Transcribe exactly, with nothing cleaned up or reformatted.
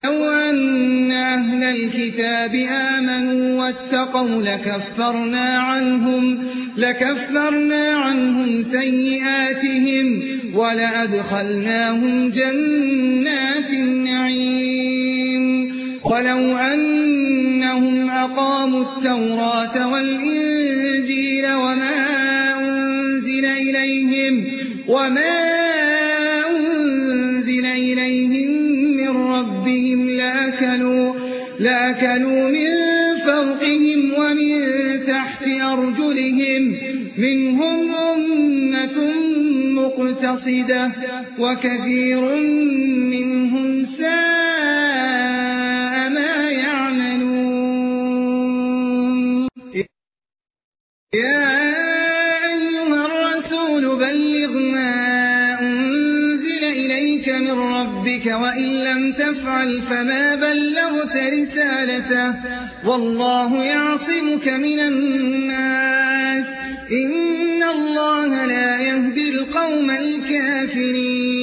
ولو أن أهل الكتاب آمنوا واتقوا لكفرنا عنهم, لكفرنا عنهم سيئاتهم ولأدخلناهم جنات النعيم. ولو أنهم أقاموا التوراة والإنجيل وما أنزل إليهم, وما أنزل إليهم من ربهم لأكلوا, لأكلوا من فوقهم ومن تحت أرجلهم, منهم أمة مقتصدة وكثير منهم ساء ما يعملون. يا أيها الرسول بلغ ما أنزل إليك من ربك وإن لم تفعل فما بلغت رسالته والله يعصمك من الناس إن الله لا يهدي القوم الكافرين.